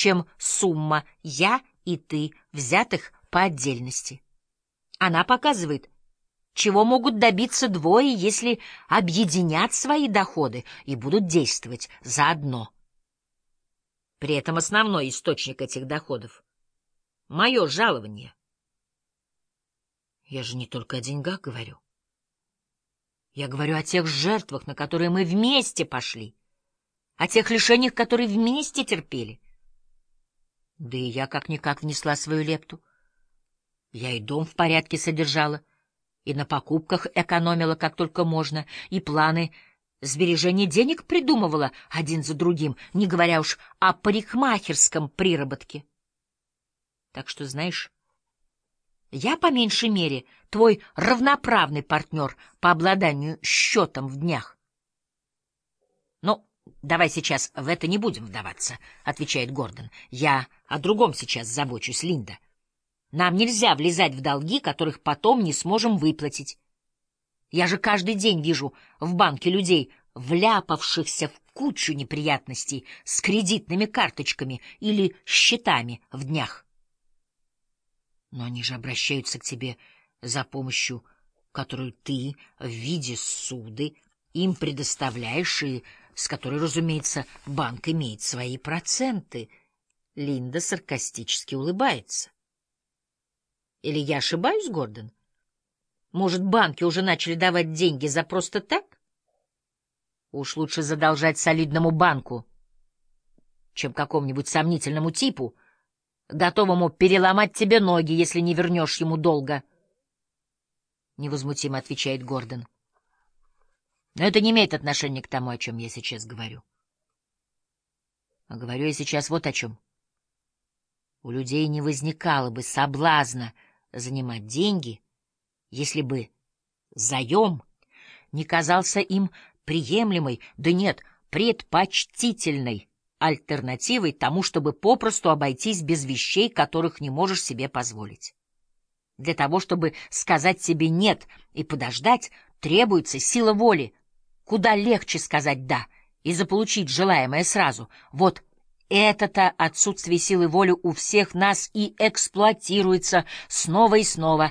чем сумма «я» и «ты», взятых по отдельности. Она показывает, чего могут добиться двое, если объединят свои доходы и будут действовать заодно. При этом основной источник этих доходов — мое жалование. Я же не только о деньгах говорю. Я говорю о тех жертвах, на которые мы вместе пошли, о тех лишениях, которые вместе терпели. Да и я как-никак внесла свою лепту. Я и дом в порядке содержала, и на покупках экономила как только можно, и планы сбережения денег придумывала один за другим, не говоря уж о парикмахерском приработке. Так что, знаешь, я, по меньшей мере, твой равноправный партнер по обладанию счетом в днях. Но давай сейчас в это не будем вдаваться, — отвечает Гордон. Я о другом сейчас забочусь, Линда. Нам нельзя влезать в долги, которых потом не сможем выплатить. Я же каждый день вижу в банке людей, вляпавшихся в кучу неприятностей с кредитными карточками или счетами в днях. Но они же обращаются к тебе за помощью, которую ты в виде ссуды им предоставляешь, и с которой, разумеется, банк имеет свои проценты. Линда саркастически улыбается. Или я ошибаюсь, Гордон? Может, банки уже начали давать деньги за просто так? Уж лучше задолжать солидному банку, чем какому-нибудь сомнительному типу, готовому переломать тебе ноги, если не вернешь ему долга. Невозмутимо отвечает Гордон. Но это не имеет отношения к тому, о чем я сейчас говорю. А говорю я сейчас вот о чем. У людей не возникало бы соблазна занимать деньги, если бы заем не казался им приемлемой, да нет, предпочтительной альтернативой тому, чтобы попросту обойтись без вещей, которых не можешь себе позволить. Для того, чтобы сказать себе «нет» и подождать, требуется сила воли. Куда легче сказать «да» и заполучить желаемое сразу. Вот это-то отсутствие силы воли у всех нас и эксплуатируется снова и снова.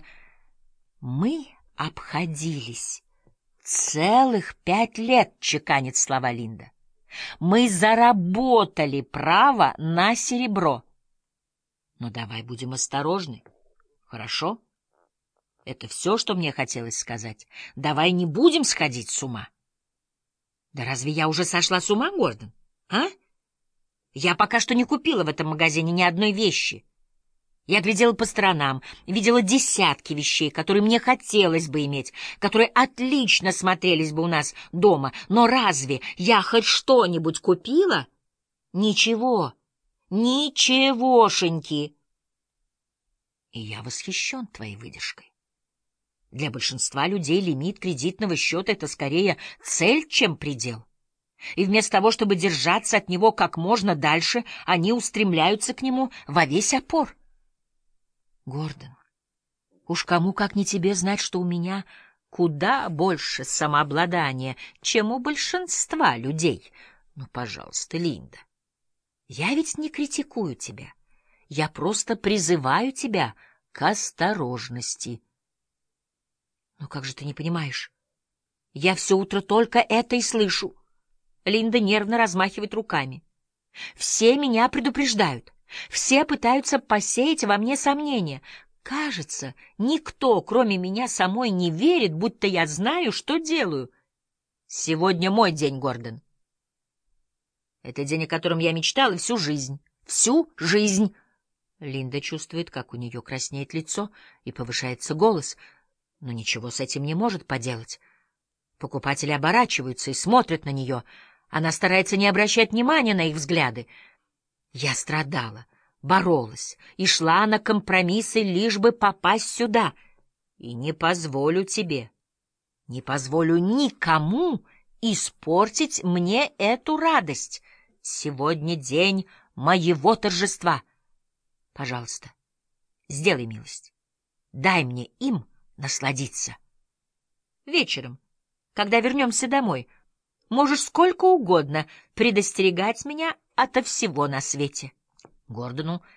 Мы обходились целых 5 лет, чеканит слова Линда. Мы заработали право на серебро. Но давай будем осторожны, хорошо? Это все, что мне хотелось сказать. Давай не будем сходить с ума. Да разве я уже сошла с ума, Гордон? А? Я пока что не купила в этом магазине ни одной вещи. Я глядела по сторонам, видела десятки вещей, которые мне хотелось бы иметь, которые отлично смотрелись бы у нас дома. Но разве я хоть что-нибудь купила? Ничего, ничегошеньки. И я восхищен твоей выдержкой. Для большинства людей лимит кредитного счета — это скорее цель, чем предел. И вместо того, чтобы держаться от него как можно дальше, они устремляются к нему во весь опор. Гордон, уж кому как не тебе знать, что у меня куда больше самообладания, чем у большинства людей. Ну, пожалуйста, Линда, я ведь не критикую тебя. Я просто призываю тебя к осторожности. Ну как же ты не понимаешь? Я все утро только это и слышу. Линда нервно размахивает руками. Все меня предупреждают. Все пытаются посеять во мне сомнения. Кажется, никто, кроме меня самой, не верит, будто я знаю, что делаю. Сегодня мой день, Гордон. Это день, о котором я мечтала всю жизнь. Всю жизнь. Линда чувствует, как у нее краснеет лицо и повышается голос, но ничего с этим не может поделать. Покупатели оборачиваются и смотрят на нее. Она старается не обращать внимания на их взгляды. Я страдала, боролась и шла на компромиссы, лишь бы попасть сюда. И не позволю тебе, не позволю никому испортить мне эту радость. Сегодня день моего торжества. Пожалуйста, сделай милость. Дай мне им насладиться. Вечером, когда вернемся домой, можешь сколько угодно предостерегать меня ото всего на свете. Гордону